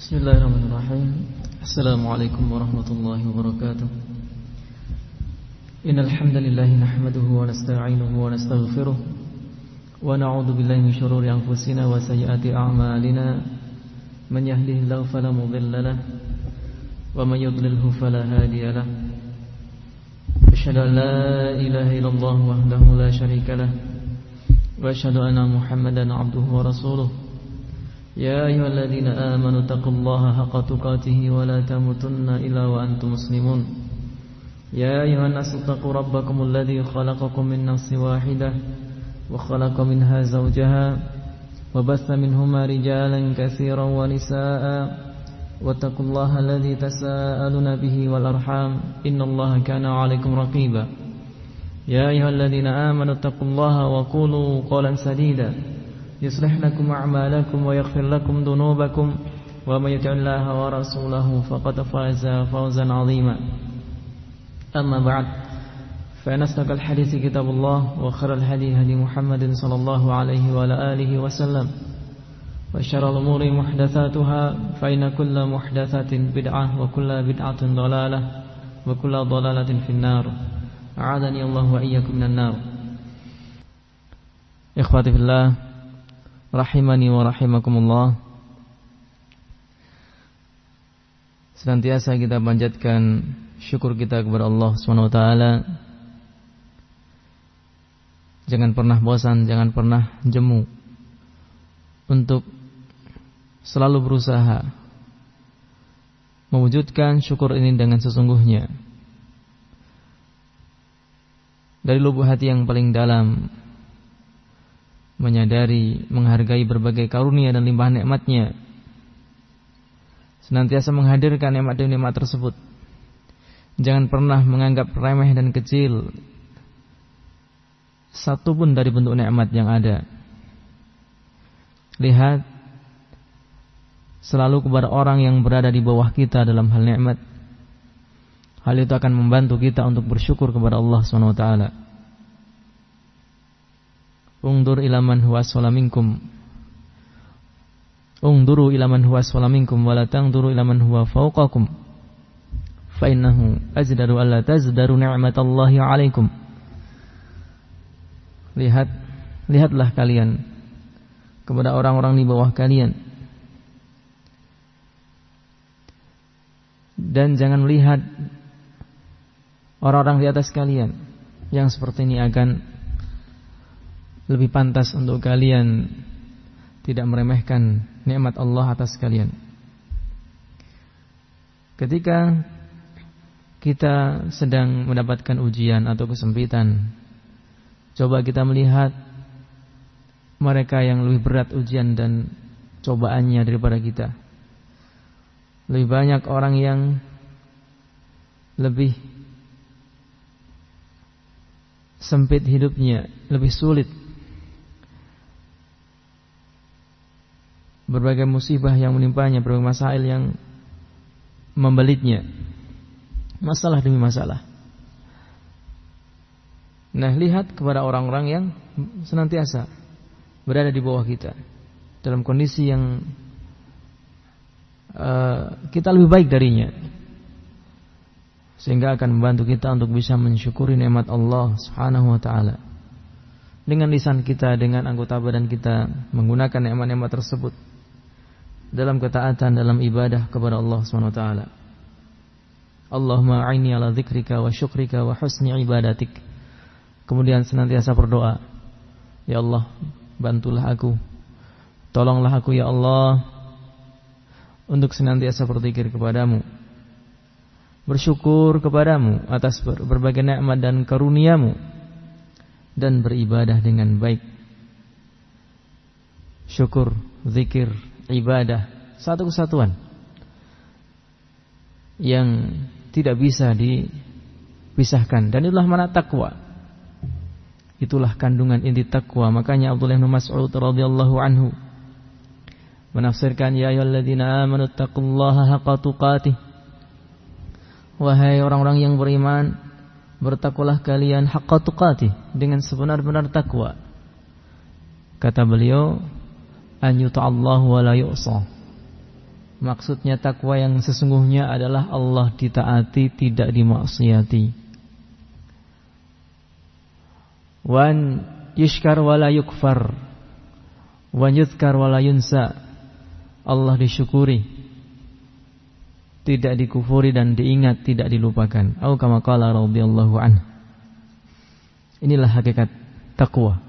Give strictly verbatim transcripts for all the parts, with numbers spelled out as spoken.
Bismillahirrahmanirrahim. Assalamualaikum warahmatullahi wabarakatuh. Innal hamdalillah nahmaduhu wa nasta'inuhu wa nastaghfiruh wa na'udzu billahi min shururi anfusina wa sayyiati a'malina. Man yahdihillahu fala mudilla lahu wa man yudlilhu fala hadiya lahu. Asyhadu an la ilaha illallah wahdahu la syarika lahu wa asyhadu anna Muhammadan 'abduhu wa rasuluh. Ya ayyuhalladzina amanu taqullaha haqqa tuqatih wa la tamutunna illa wa antum muslimun. Ya ayyuhan nasu taqu rabbakumul ladzi khalaqakum min nafsin wahidah wa khalaqa minha zawjaha wa bassa minhuma rijalan katsiran wa nisaa'a wattaqullaha alladzi tasaaluna bihi wal arham innallaha kana 'alaikum raqiba. Ya ayyuhalladzina amanu taqullaha wa qulu qawlan sadida يصلح لكم أعمالكم ويغفر لكم ذنوبكم ومن يطع الله ورسوله فقد فاز فوزا عظيما. أما بعد فإن أصدق الحديث كتاب الله وخير الهدي هدي محمد صلى الله عليه وعلى آله وسلم وشر الأمور محدثاتها فإن كل محدثة بدعة وكل بدعة ضلالة وكل ضلالة في النار. أعاذني الله وإياكم من النار. إخواتي في الله rahimani wa rahimakumullah. Senantiasa kita panjatkan syukur kita kepada Allah subhanahu wa taala. Jangan pernah bosan, jangan pernah jemu untuk selalu berusaha mewujudkan syukur ini dengan sesungguhnya dari lubuk hati yang paling dalam, menyadari, menghargai berbagai karunia dan limpahan nikmatnya, senantiasa menghadirkan nikmat demi nikmat tersebut. Jangan pernah menganggap remeh dan kecil satu pun dari bentuk nikmat yang ada. Lihat selalu kepada orang yang berada di bawah kita dalam hal nikmat. Hal itu akan membantu kita untuk bersyukur kepada Allah subhanahu wa taala. Ungdur ila man huwa asfala minkum. Ungduru ila man huwa asfala minkum wa la tangduru ila man huwa fawqakum. Fa innahu ajdaru alla tazdaru ni'matallahi 'alaikum. Lihat, lihatlah kalian kepada orang-orang di bawah kalian. Dan jangan melihat orang-orang di atas kalian. Yang seperti ini akan lebih pantas untuk kalian tidak meremehkan nikmat Allah atas kalian. Ketika kita sedang mendapatkan ujian atau kesempitan, coba kita melihat mereka yang lebih berat ujian dan cobaannya daripada kita. Lebih banyak orang yang lebih sempit hidupnya, lebih sulit, berbagai musibah yang menimpanya, berbagai masalah yang membelitnya, masalah demi masalah. Nah, lihat kepada orang-orang yang senantiasa berada di bawah kita dalam kondisi yang uh, kita lebih baik darinya, sehingga akan membantu kita untuk bisa mensyukuri nikmat Allah subhanahu wa ta'ala. Dengan lisan kita, dengan anggota badan kita, menggunakan nikmat-nikmat tersebut dalam ketaatan, dalam ibadah kepada Allah subhanahu wa taala. Allahumma a'inni ala dzikrika wa syukrika wa husni ibadatik. Kemudian senantiasa berdoa, ya Allah, bantulah aku, tolonglah aku ya Allah untuk senantiasa berzikir kepadamu, bersyukur kepadamu atas berbagai nikmat dan karuniamu, dan beribadah dengan baik. Syukur, zikir, ibadah satu kesatuan yang tidak bisa dipisahkan, dan itulah makna takwa. Itulah kandungan inti takwa. Makanya Abdullah bin Mas'ud radhiyallahu anhu menafsirkan, ya ayyuhalladzina amanu taqullaha haqqa tuqatih. Wahai orang-orang yang beriman, bertakwalah kalian haqqa tuqatih, dengan sebenar-benar takwa. Kata beliau, an yuta'allahu wa la yu'sa. Maksudnya takwa yang sesungguhnya adalah Allah ditaati, tidak dimaksiati. Wan yushkar wala yukfar, wan yuzkar wala yunsa. Allah disyukuri, tidak dikufuri, dan diingat, tidak dilupakan. Au kama qala radhiyallahu anhu. Inilah hakikat takwa.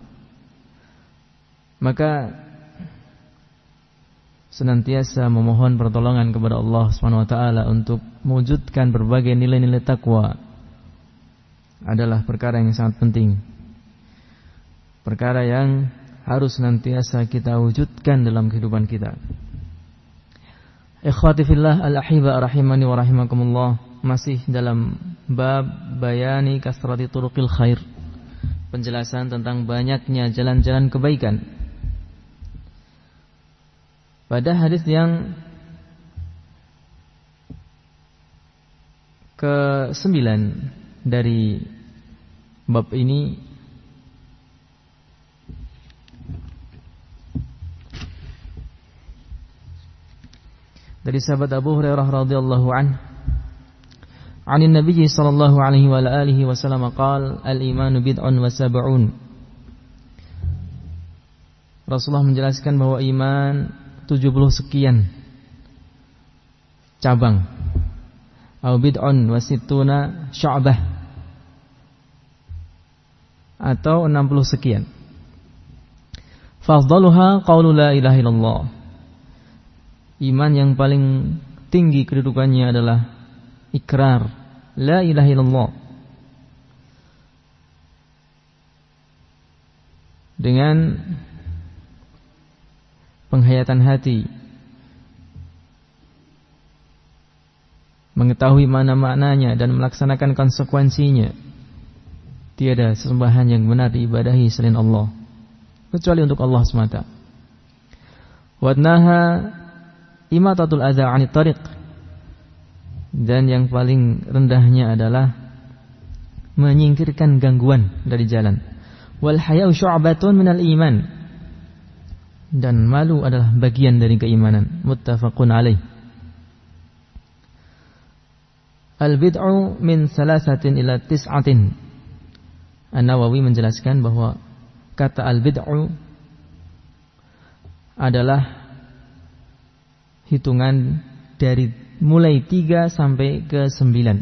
Maka senantiasa memohon pertolongan kepada Allah Subhanahu wa taala untuk mewujudkan berbagai nilai-nilai takwa adalah perkara yang sangat penting. Perkara yang harus senantiasa kita wujudkan dalam kehidupan kita. Ikhwati fillah al-ahiba rahimani wa rahimakumullah, masih dalam bab bayani kasrati turuqil khair, penjelasan tentang banyaknya jalan-jalan kebaikan. Pada hadis yang kesembilan dari bab ini, dari sahabat Abu Hurairah radhiyallahu anhu, "Anin Nabi sallallahu alaihi wa alihi wasallam qala al-imanu bid'un wa sab'un." Rasulullah menjelaskan bahwa iman tujuh puluh sekian cabang. Au bid'un wa sittuna syu'bah, atau enam puluh sekian. Fadhaluha qaulu la ilaha illallah. Iman yang paling tinggi kedudukannya adalah ikrar la ilaha illallah, dengan penghayatan hati, mengetahui mana maknanya dan melaksanakan konsekuensinya. Tiada sesembahan yang benar diibadahi selain Allah, kecuali untuk Allah semata. Wadnaha imatatul adza 'anit tariq, dan yang paling rendahnya adalah menyingkirkan gangguan dari jalan. Wal haya'u syu'batun minal iman, dan malu adalah bagian dari keimanan. Muttafaqun alaih. Al-bid'u min salasatin ila tis'atin. An-Nawawi menjelaskan bahwa kata al-bid'u adalah hitungan dari mulai tiga sampai ke sembilan.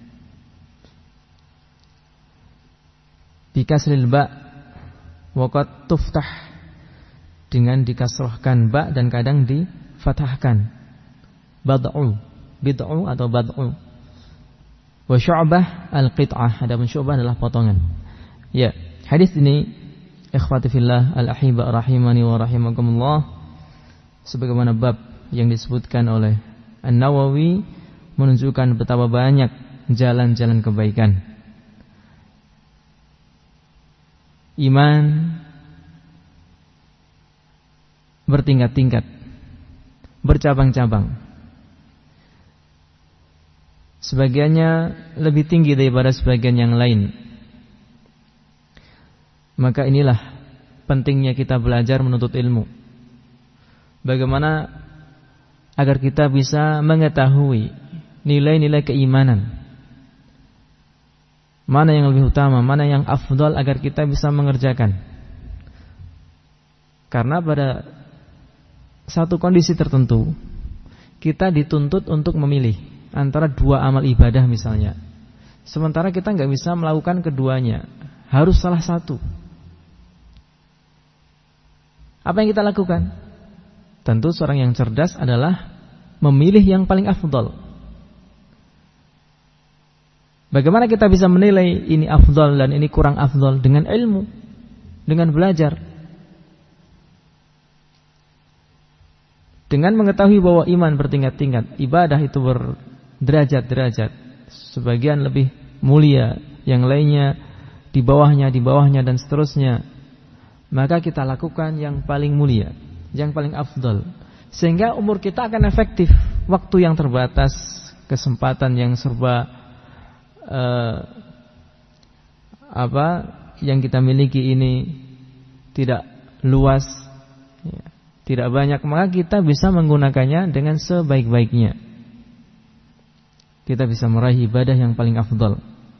Bikasril ba' waqad tuftah, dengan dikasrohkan ba dan kadang difathahkan. Bad'u, bid'u atau bad'u. Wa syu'bah al-qit'ah, adapun syu'bah adalah potongan. Ya, hadis ini ikhwati fillah al-ahiba rahimani wa rahimakumullah, sebagaimana bab yang disebutkan oleh An-Nawawi, menunjukkan betapa banyak jalan-jalan kebaikan. Iman bertingkat-tingkat, bercabang-cabang. Sebagiannya lebih tinggi daripada sebagian yang lain. Maka inilah pentingnya kita belajar menuntut ilmu. Bagaimana agar kita bisa mengetahui nilai-nilai keimanan, mana yang lebih utama, mana yang afdal, agar kita bisa mengerjakan. Karena pada satu kondisi tertentu kita dituntut untuk memilih antara dua amal ibadah misalnya, sementara kita nggak bisa melakukan keduanya, harus salah satu. Apa yang kita lakukan? Tentu seorang yang cerdas adalah memilih yang paling afdal. Bagaimana kita bisa menilai ini afdal dan ini kurang afdal? Dengan ilmu, dengan belajar, dengan mengetahui bahwa iman bertingkat-tingkat, ibadah itu berderajat-derajat, sebagian lebih mulia, yang lainnya di bawahnya, di bawahnya dan seterusnya. Maka kita lakukan yang paling mulia, yang paling afdal, sehingga umur kita akan efektif. Waktu yang terbatas, kesempatan yang serba uh, apa yang kita miliki ini tidak luas, ya. tidak banyak, maka kita bisa menggunakannya dengan sebaik-baiknya. Kita bisa meraih ibadah yang paling afdal.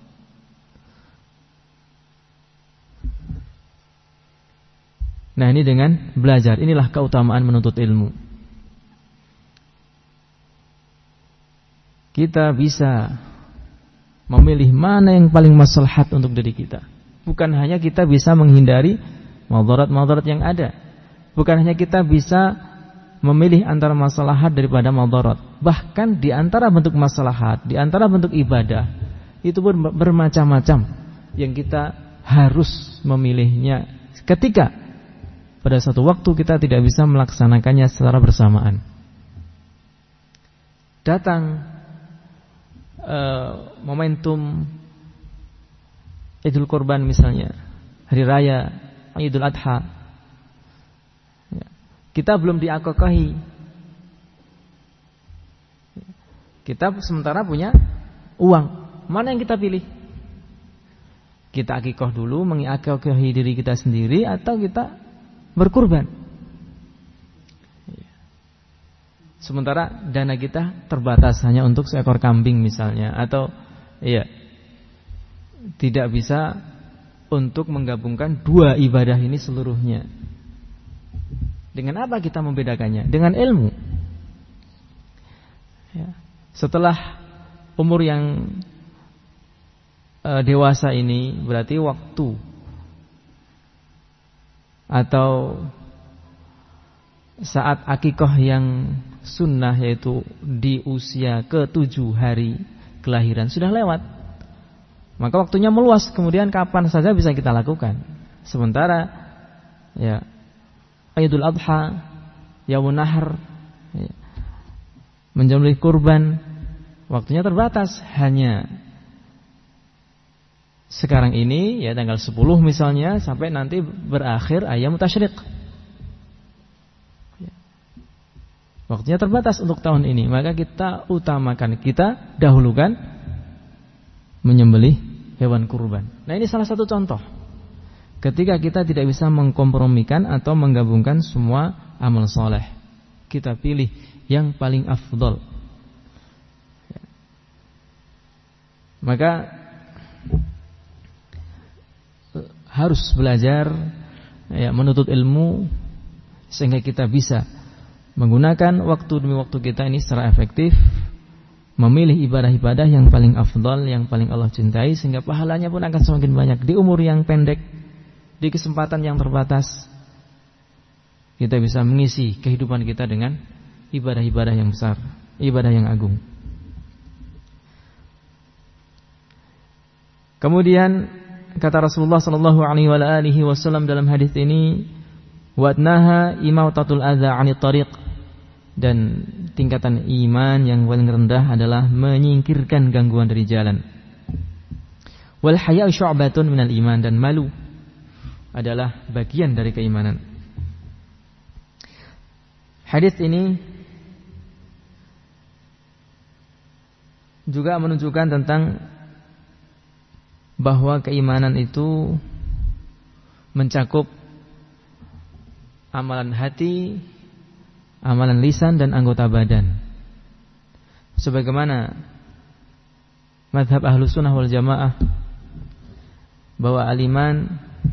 Nah, ini dengan belajar. Inilah keutamaan menuntut ilmu. Kita bisa memilih mana yang paling maslahat untuk diri kita. Bukan hanya kita bisa menghindari madarat-madarat yang ada. Bukan hanya kita bisa memilih antara maslahat daripada madarat. Bahkan di antara bentuk maslahat, di antara bentuk ibadah, itu pun bermacam-macam yang kita harus memilihnya ketika pada suatu waktu kita tidak bisa melaksanakannya secara bersamaan. Datang uh, momentum Idul Kurban misalnya, hari raya Idul Adha, kita belum diakekahi, kita sementara punya uang, mana yang kita pilih? Kita akikah dulu, mengakikahi diri kita sendiri, atau kita berkurban? Sementara dana kita terbatas hanya untuk seekor kambing misalnya, atau iya, tidak bisa untuk menggabungkan dua ibadah ini seluruhnya. Dengan apa kita membedakannya? Dengan ilmu. Ya. Setelah umur yang uh, dewasa ini, berarti waktu atau saat akikah yang sunnah, yaitu di usia ketujuh hari kelahiran, sudah lewat. Maka waktunya meluas, kemudian kapan saja bisa kita lakukan. Sementara ya Idul Adha, Yaumun Nahr, ya, menyembelih kurban, waktunya terbatas, hanya sekarang ini ya tanggal sepuluh misalnya sampai nanti berakhir Ayyamut Tasyriq. Ya. Waktunya terbatas untuk tahun ini, maka kita utamakan, kita dahulukan menyembelih hewan kurban. Nah, ini salah satu contoh ketika kita tidak bisa mengkompromikan atau menggabungkan semua amal soleh. Kita pilih yang paling afdol. Ya. Maka harus belajar ya, menuntut ilmu sehingga kita bisa menggunakan waktu demi waktu kita ini secara efektif, memilih ibadah-ibadah yang paling afdal, yang paling Allah cintai, sehingga pahalanya pun akan semakin banyak. Di umur yang pendek, di kesempatan yang terbatas, kita bisa mengisi kehidupan kita dengan ibadah-ibadah yang besar, ibadah yang agung. Kemudian kata Rasulullah sallallahu alaihi wasallam dalam hadis ini, "Wadnaha imautatul adza 'anit tariq." Dan tingkatan iman yang paling rendah adalah menyingkirkan gangguan dari jalan. Wal haya'u syu'batun minal iman, dan malu adalah bagian dari keimanan. Hadis ini juga menunjukkan tentang bahwa keimanan itu mencakup amalan hati, amalan lisan, dan anggota badan. Sebagaimana mazhab Ahlus Sunnah wal Jamaah bahwa al-iman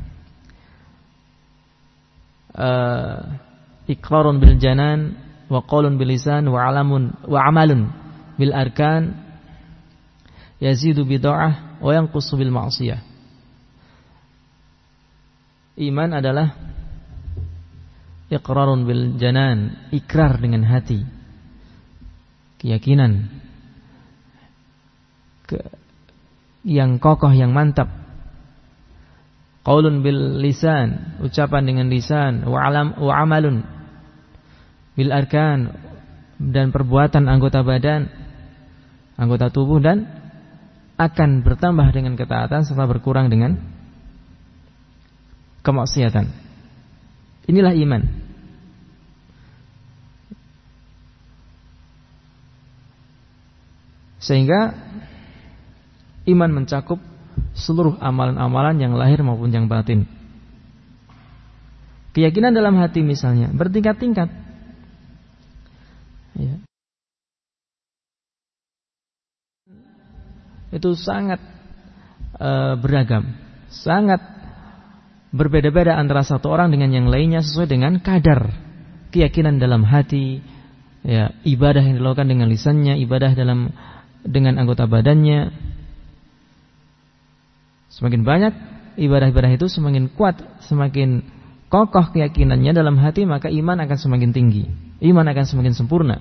uh, iqrarun bil janan wa qaulun bil lisan wa alamun wa amalun bil arkan yazidu bid'ah wa yanqusu bil ma'siyah. Iman adalah iqrarun bil janan, ikrar dengan hati, keyakinan ke, yang kokoh, yang mantap. Qaulun bil lisan, ucapan dengan lisan, wa alam wa amalun bil arkan, dan perbuatan anggota badan, anggota tubuh, dan akan bertambah dengan ketaatan serta berkurang dengan kemaksiatan. Inilah iman. Sehingga iman mencakup seluruh amalan-amalan yang lahir maupun yang batin. Keyakinan dalam hati misalnya bertingkat-tingkat. Ya. Itu sangat uh, beragam, sangat berbeda-beda antara satu orang dengan yang lainnya sesuai dengan kadar keyakinan dalam hati, ya, ibadah yang dilakukan dengan lisannya, ibadah dalam dengan anggota badannya. Semakin banyak ibadah-ibadah itu, semakin kuat, semakin kokoh keyakinannya dalam hati, maka iman akan semakin tinggi, iman akan semakin sempurna.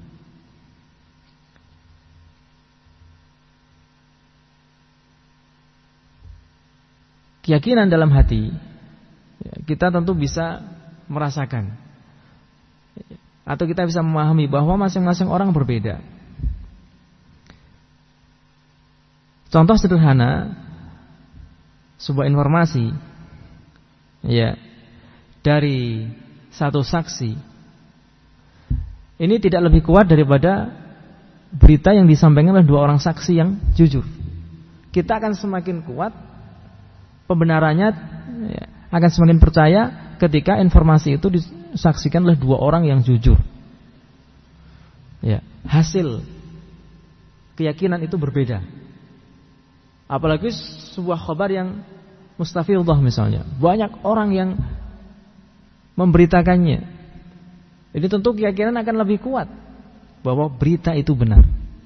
Keyakinan dalam hati, kita tentu bisa merasakan, atau kita bisa memahami bahwa masing-masing orang berbeda. Contoh sederhana, sebuah informasi, ya, dari satu saksi, ini tidak lebih kuat daripada berita yang disampaikan oleh dua orang saksi yang jujur. Kita akan semakin kuat pembenarannya, ya, akan semakin percaya ketika informasi itu disaksikan oleh dua orang yang jujur. Ya, hasil keyakinan itu berbeda. Apalagi sebuah khabar yang mustafidhah misalnya, banyak orang yang memberitakannya. Ini tentu keyakinan akan lebih kuat bahwa berita itu benar.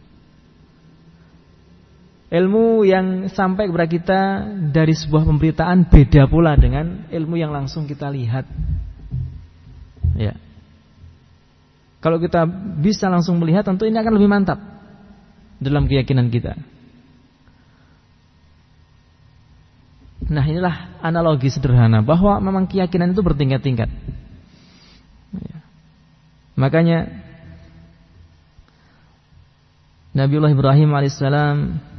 Ilmu yang sampai kepada kita dari sebuah pemberitaan beda pula dengan ilmu yang langsung kita lihat. Ya. Kalau kita bisa langsung melihat, tentu ini akan lebih mantap dalam keyakinan kita. Nah, inilah analogi sederhana bahwa memang keyakinan itu bertingkat-tingkat. Ya. Makanya Nabiullah Ibrahim alaihissalam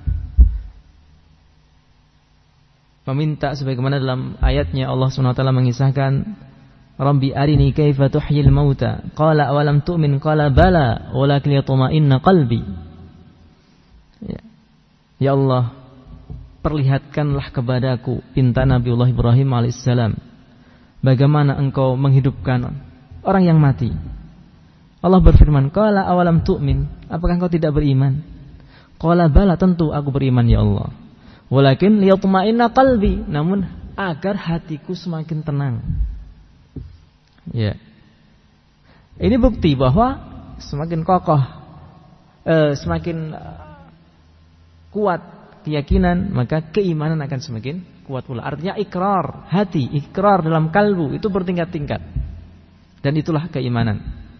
meminta sebagaimana dalam ayatnya Allah subhanahu wa taala mengisahkan, Rabbi arini kaifa tuhyil mauta qala awalam tu'min qala bala walakin yatma'inna qalbi. Ya. Ya Allah, perlihatkanlah kepadaku, pinta Nabiullah Ibrahim alaihissalam, bagaimana engkau menghidupkan orang yang mati. Allah berfirman, qala awalam tu'min, apakah engkau tidak beriman? Qala bala, tentu aku beriman ya Allah. Walakin liyatma'inna qalbi, namun agar hatiku semakin tenang. Ya. Ini bukti bahwa semakin kokoh, eh, semakin kuat keyakinan, maka keimanan akan semakin kuat pula. Artinya ikrar hati, ikrar dalam kalbu itu bertingkat-tingkat. Dan itulah keimanan.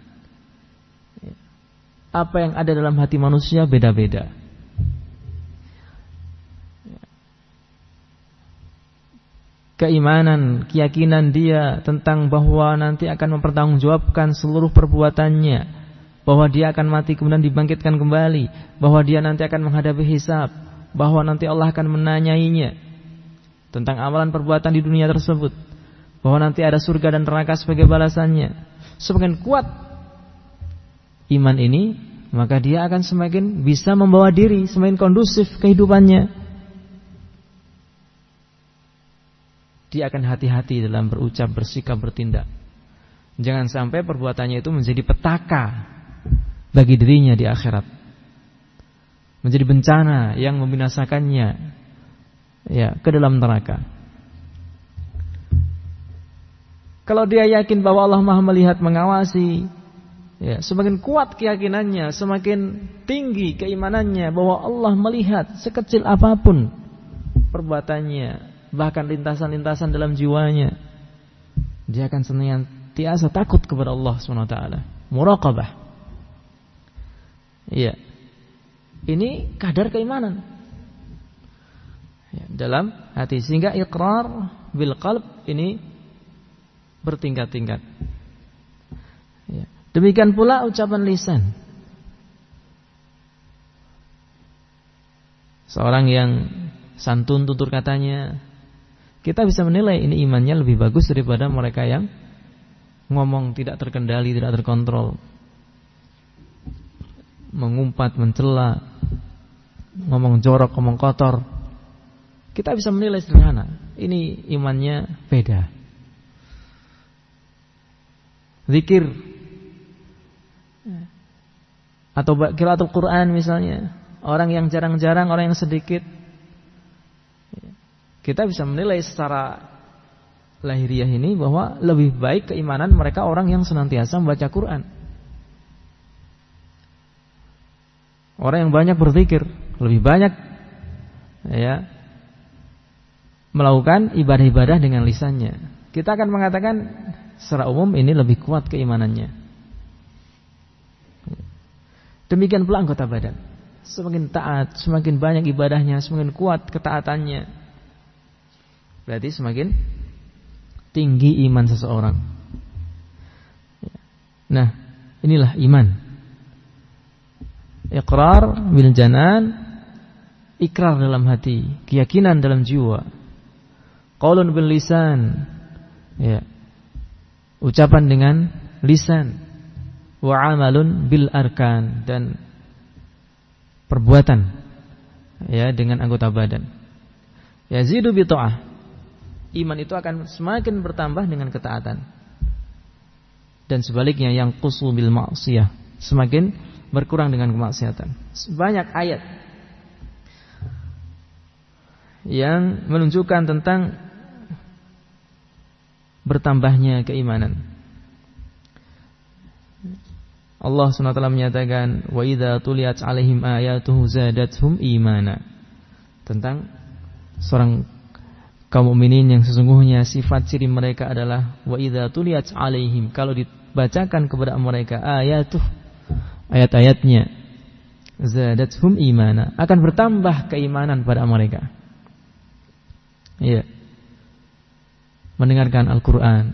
Apa yang ada dalam hati manusia beda-beda. Keimanan, keyakinan dia tentang bahwa nanti akan mempertanggungjawabkan seluruh perbuatannya, bahwa dia akan mati kemudian dibangkitkan kembali, bahwa dia nanti akan menghadapi hisab, bahwa nanti Allah akan menanyainya tentang amalan perbuatan di dunia tersebut, bahwa nanti ada surga dan neraka sebagai balasannya. Semakin kuat iman ini, maka dia akan semakin bisa membawa diri, semakin kondusif kehidupannya. Dia akan hati-hati dalam berucap, bersikap, bertindak. Jangan sampai perbuatannya itu menjadi petaka bagi dirinya di akhirat, menjadi bencana yang membinasakannya, ya, ke dalam neraka. Kalau dia yakin bahwa Allah Maha melihat, mengawasi, ya, semakin kuat keyakinannya, semakin tinggi keimanannya bahwa Allah melihat sekecil apapun perbuatannya, bahkan lintasan-lintasan dalam jiwanya, dia akan senantiasa takut kepada Allah subhanahu wa taala, muraqabah. Iya. Ini kadar keimanan, ya, dalam hati, sehingga iqrar bil qalb ini bertingkat-tingkat. Ya. Demikian pula ucapan lisan. Seorang yang santun tutur katanya, kita bisa menilai ini imannya lebih bagus daripada mereka yang ngomong tidak terkendali, tidak terkontrol, mengumpat, mencela, ngomong jorok, ngomong kotor. Kita bisa menilai sederhana, ini imannya beda. zikir, atau qiraatul Quran misalnya, orang yang jarang-jarang, orang yang sedikit, kita bisa menilai secara lahiriah ini bahwa lebih baik keimanan mereka orang yang senantiasa membaca Quran. Orang yang banyak berzikir, lebih banyak ya melakukan ibadah-ibadah dengan lisannya. Kita akan mengatakan secara umum ini lebih kuat keimanannya. Demikian pula anggota badan. Semakin taat, semakin banyak ibadahnya, semakin kuat ketaatannya, berarti semakin tinggi iman seseorang. Nah, inilah iman. Iqrar bil janan, ikrar dalam hati, keyakinan dalam jiwa. Qaulun bil lisan, ya, ucapan dengan lisan. Wa amalun bil arkan, dan perbuatan ya dengan anggota badan. Yazidu bi ta'ah. Iman itu akan semakin bertambah dengan ketaatan. Dan sebaliknya yang qusu bil ma'siyah, semakin berkurang dengan kemaksiatan. Banyak ayat yang menunjukkan tentang bertambahnya keimanan. Allah subhanahu wa taala menyatakan wa idza tuliyat alaihim ayatuhu zadatuhum imana, tentang seorang kaum mukminin yang sesungguhnya sifat ciri mereka adalah wa idza tuliyat alaihim, kalau dibacakan kepada mereka ayatuh, ayat-ayatnya, zadatuhum imana, akan bertambah keimanan pada mereka. Iya. Mendengarkan Al-Qur'an.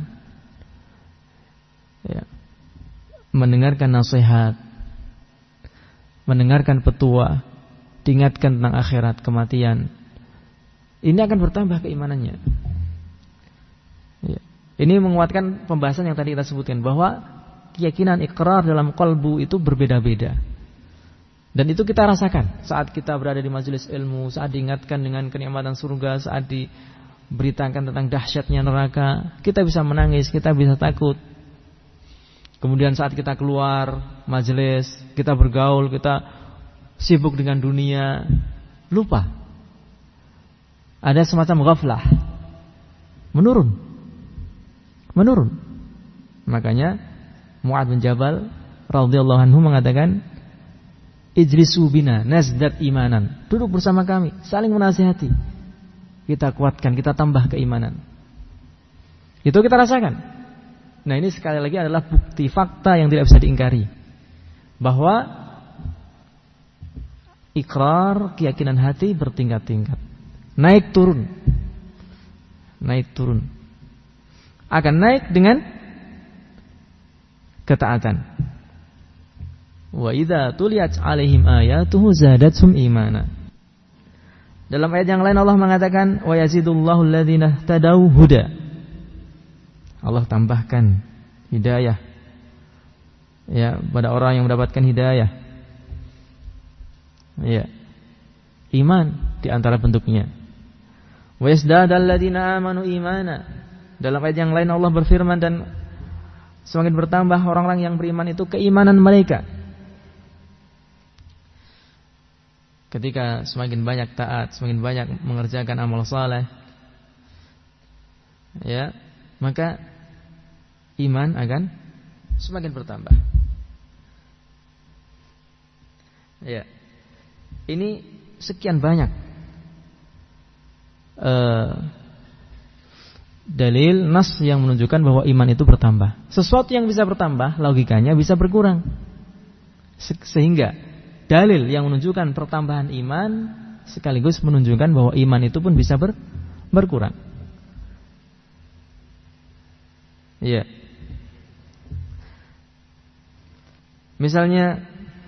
Ya. Mendengarkan nasihat, mendengarkan petua, diingatkan tentang akhirat, kematian, ini akan bertambah keimanannya. Ya. Ini menguatkan pembahasan yang tadi kita sebutkan, bahwa keyakinan ikrar dalam qalbu itu berbeda-beda. Dan itu kita rasakan saat kita berada di majelis ilmu, saat diingatkan dengan kenikmatan surga, saat diberitakan tentang dahsyatnya neraka, kita bisa menangis, kita bisa takut. Kemudian saat kita keluar majelis, kita bergaul, kita sibuk dengan dunia, lupa. Ada semacam ghaflah, menurun, menurun. Makanya Mu'adz bin Jabal radhiyallahu anhu mengatakan, ijlisu bina nazdat imanan, duduk bersama kami, saling menasihati, kita kuatkan, kita tambah keimanan. Itu kita rasakan. Nah, ini sekali lagi adalah bukti fakta yang tidak bisa diingkari, bahwa ikrar, keyakinan hati bertingkat-tingkat, naik turun, naik turun, akan naik dengan ketaatan. Wa idza tuliyat alaihim ayatuhu zadatuhum imana. Dalam ayat yang lain Allah mengatakan wa yazidullahu alladzina tadaw huda. Allah tambahkan hidayah ya pada orang yang mendapatkan hidayah. Ya. Iman di antara bentuknya. Wa yazdadal ladzina amanu imana. Dalam ayat yang lain Allah berfirman, dan semakin bertambah orang-orang yang beriman itu keimanan mereka. Ketika semakin banyak taat, semakin banyak mengerjakan amal saleh, ya, maka iman akan semakin bertambah. Ya. Ini sekian banyak uh, dalil nas yang menunjukkan bahwa iman itu bertambah. Sesuatu yang bisa bertambah, logikanya bisa berkurang. Se- sehingga dalil yang menunjukkan pertambahan iman sekaligus menunjukkan bahwa iman itu pun bisa ber- berkurang. Iya. Misalnya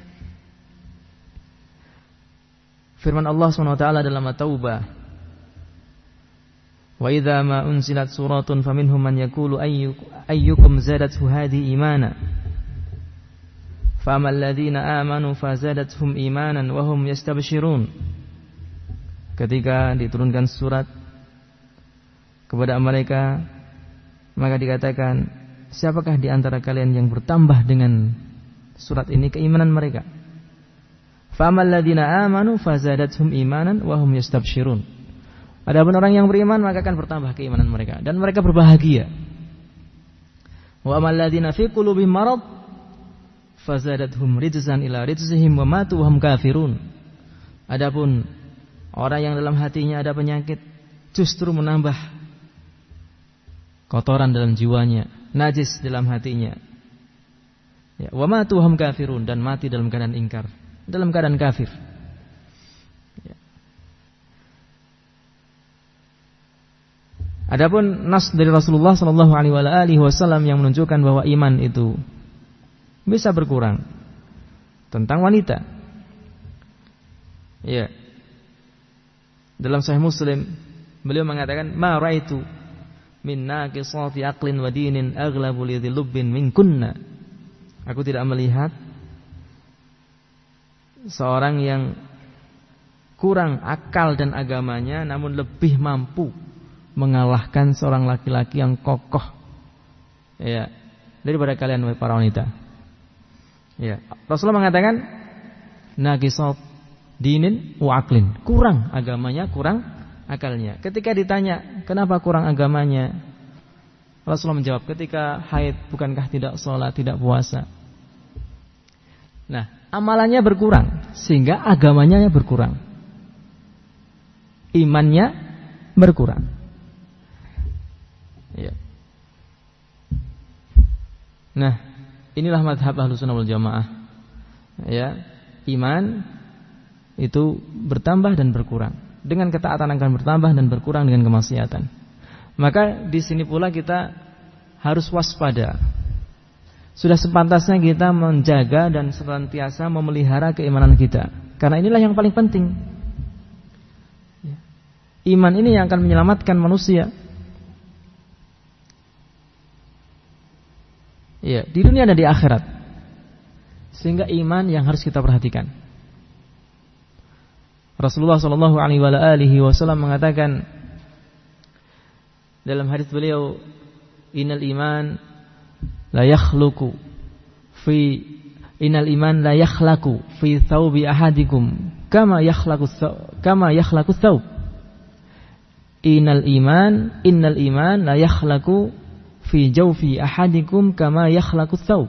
firman Allah subhanahu wa taala dalam At-Taubah, wa idza ma unzilat suratun faminhum man yaqulu ayyukum zadathu hadhihi imana famal ladzina amanu fazadathum imanan wa hum yastabshirun. Ketika diturunkan surat kepada mereka, maka dikatakan, siapakah di antara kalian yang bertambah dengan surat ini keimanan mereka? Famal ladzina amanu fazadathum imanan wa hum yastabshirun. Adapun orang yang beriman maka akan bertambah keimanan mereka dan mereka berbahagia. Wa amal ladzina fi qulubihim marad fazadathum rijzan ila rijzihim wa matu wa hum kafirun. Adapun orang yang dalam hatinya ada penyakit justru menambah kotoran dalam jiwanya, najis dalam hatinya. Ya, wa matu wa hum kafirun, dan mati dalam keadaan ingkar, dalam keadaan kafir. Ya. Adapun nas dari Rasulullah sallallahu alaihi wasallam yang menunjukkan bahwa iman itu bisa berkurang tentang wanita. Ya. Dalam Sahih Muslim beliau mengatakan, "Ma ra'aitu min naqisati aqlin wa dinin aghlabu li dhilubbin minkunna." Aku tidak melihat seorang yang kurang akal dan agamanya namun lebih mampu mengalahkan seorang laki-laki yang kokoh, ya, daripada kalian para wanita. Ya, Rasulullah mengatakan naqisat dinin wa aqlin, kurang agamanya, kurang akalnya. Ketika ditanya kenapa kurang agamanya, Rasulullah menjawab, ketika haid bukankah tidak sholat, tidak puasa. Nah, amalannya berkurang sehingga agamanya berkurang, imannya berkurang. Ya. Nah, inilah mazhab Ahlussunnah wal Jamaah. Ya, iman itu bertambah dan berkurang. Dengan ketaatan akan bertambah dan berkurang dengan kemaksiatan. Maka di sini pula kita harus waspada. Sudah sepantasnya kita menjaga dan senantiasa memelihara keimanan kita, karena inilah yang paling penting. Iman ini yang akan menyelamatkan manusia. Ya, di dunia dan di akhirat. Sehingga iman yang harus kita perhatikan. Rasulullah sallallahu alaihi wasallam mengatakan dalam hadis beliau, "Innal iman la yakhluqu fi innal iman la yakhlaqu fi thawbi ahadikum kama yakhlaqu kama yakhlaqu thawb." Innal iman innal iman la yakhlaqu fi jawfi ahadikum kama yakhlaqu thawb.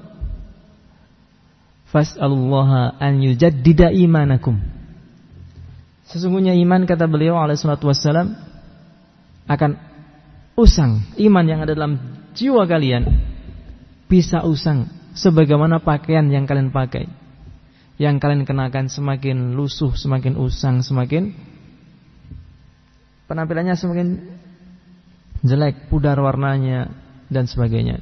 Fas'alullaha an yujaddida imanakum. Sesungguhnya iman, kata beliau alaihi salatu wassalam, akan usang. Iman yang ada dalam jiwa kalian bisa usang sebagaimana pakaian yang kalian pakai, yang kalian kenakan semakin lusuh, semakin usang, semakin penampilannya semakin jelek, pudar warnanya dan sebagainya.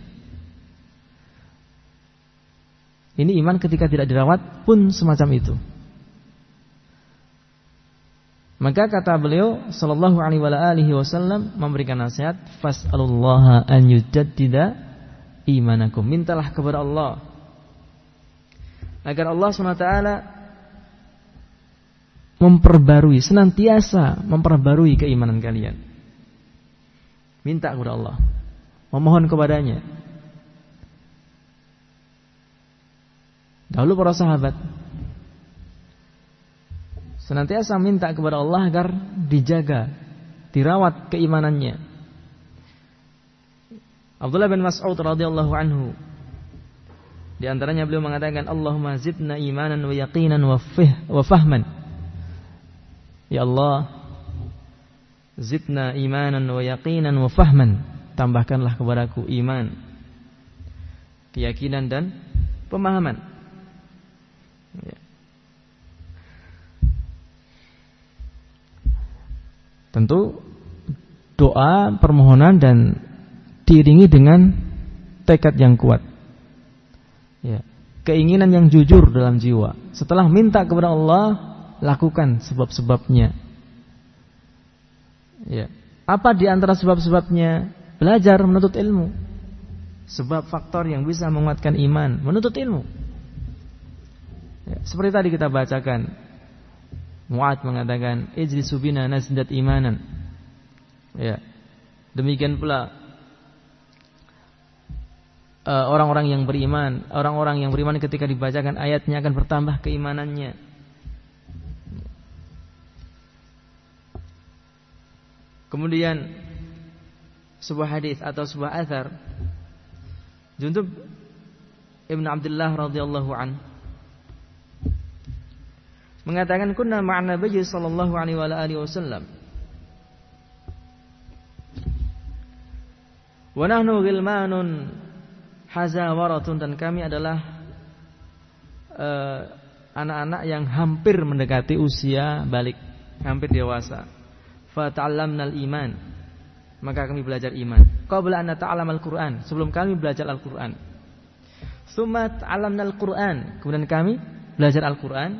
Ini iman ketika tidak dirawat pun semacam itu. Maka kata beliau sallallahu alaihi wasallam memberikan nasihat, fas'alullaha an yujaddida imanakum. Mintalah kepada Allah agar Allah subhanahu wa taala memperbarui, senantiasa memperbarui keimanan kalian. Minta kepada Allah, memohon kepadanya. Dahulu para sahabat senantiasa minta kepada Allah agar dijaga, dirawat keimanannya. Abdullah bin Mas'ud radhiyallahu anhu, di antaranya beliau mengatakan, Allahumma zidna imanan wa yaqinan wa fih wa fahman. Ya Allah, zidna imanan wa yaqinan wa fahman. Tambahkanlah kepadaku iman, keyakinan dan pemahaman. Ya. Tentu doa, permohonan dan diiringi dengan tekad yang kuat. Ya. Keinginan yang jujur dalam jiwa. Setelah minta kepada Allah, lakukan sebab-sebabnya. Ya. Apa di antara sebab-sebabnya? Belajar, menuntut ilmu. Sebab faktor yang bisa menguatkan iman, menuntut ilmu. Ya. Seperti tadi kita bacakan, Mu'ad mengatakan, ijlisu bina nasdat imanan. Ya. Demikian pula orang-orang yang beriman, orang-orang yang beriman ketika dibacakan ayatnya akan bertambah keimanannya. Kemudian sebuah hadis atau sebuah athar, Jundub Ibn Abdullah radhiyallahu an mengatakan, kunna ma'an Nabi sallallahu alaihi wa alihi wasallam wa nahnu ghilmanun hazawaratun, dan kami adalah uh, anak-anak yang hampir mendekati usia balik, hampir dewasa. Fa ta'allamna al-iman, maka kami belajar iman. Qabla an nata'allam al-Qur'an, sebelum kami belajar Al-Qur'an. Tsumma ta'allamna al-Qur'an, kemudian kami belajar Al-Qur'an.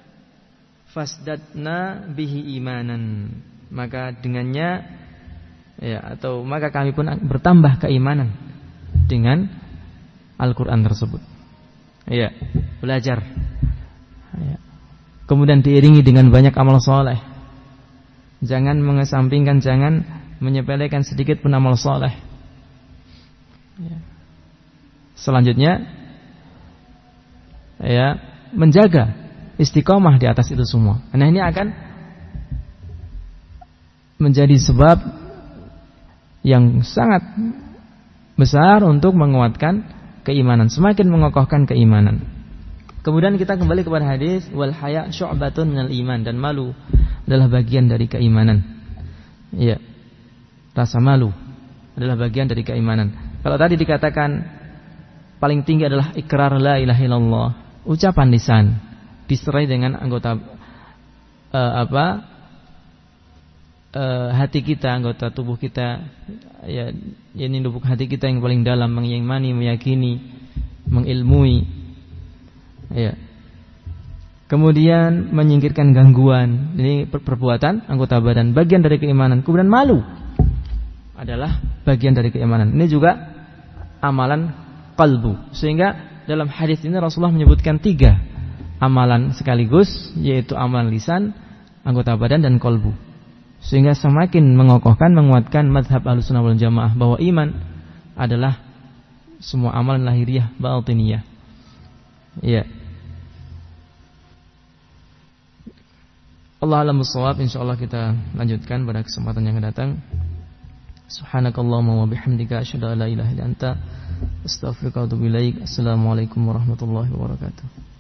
Fasdadna bihi imanan, maka dengannya ya atau maka kami pun bertambah keimanan dengan Al-Quran tersebut. Ya, belajar. Ya. Kemudian diiringi dengan banyak amal soleh. Jangan mengesampingkan, jangan menyepelekan sedikit pun amal soleh. Ya. Selanjutnya, ya, menjaga istiqomah di atas itu semua. Nah, ini akan menjadi sebab yang sangat besar untuk menguatkan keimanan, semakin mengokohkan keimanan. Kemudian kita kembali kepada hadis wal haya syu'batun minal iman, dan malu adalah bagian dari keimanan. Iya. Rasa malu adalah bagian dari keimanan. Kalau tadi dikatakan paling tinggi adalah ikrar la ilaha illallah, ucapan lisan diserai dengan anggota uh, apa? Uh, hati kita, anggota tubuh kita, ya, ini lubuk hati kita yang paling dalam, mengimani, meyakini, mengilmui, ya. Kemudian menyingkirkan gangguan, ini perbuatan anggota badan, bagian dari keimanan. Kemudian malu adalah bagian dari keimanan. Ini juga amalan qalbu. Sehingga dalam hadis ini Rasulullah menyebutkan tiga amalan sekaligus, yaitu amalan lisan, anggota badan, dan qalbu. Sehingga semakin mengokohkan, menguatkan mazhab Ahlussunnah wal Jamaah bahwa iman adalah semua amalan lahiriah batiniyah. Ya. Allah a'lam bissawab. Insyaallah kita lanjutkan pada kesempatan yang akan datang. Subhanakallahumma wa bihamdika asyhadu an la ilaha illa anta astaghfiruka wa atubu ilaik. Assalamualaikum warahmatullahi wabarakatuh.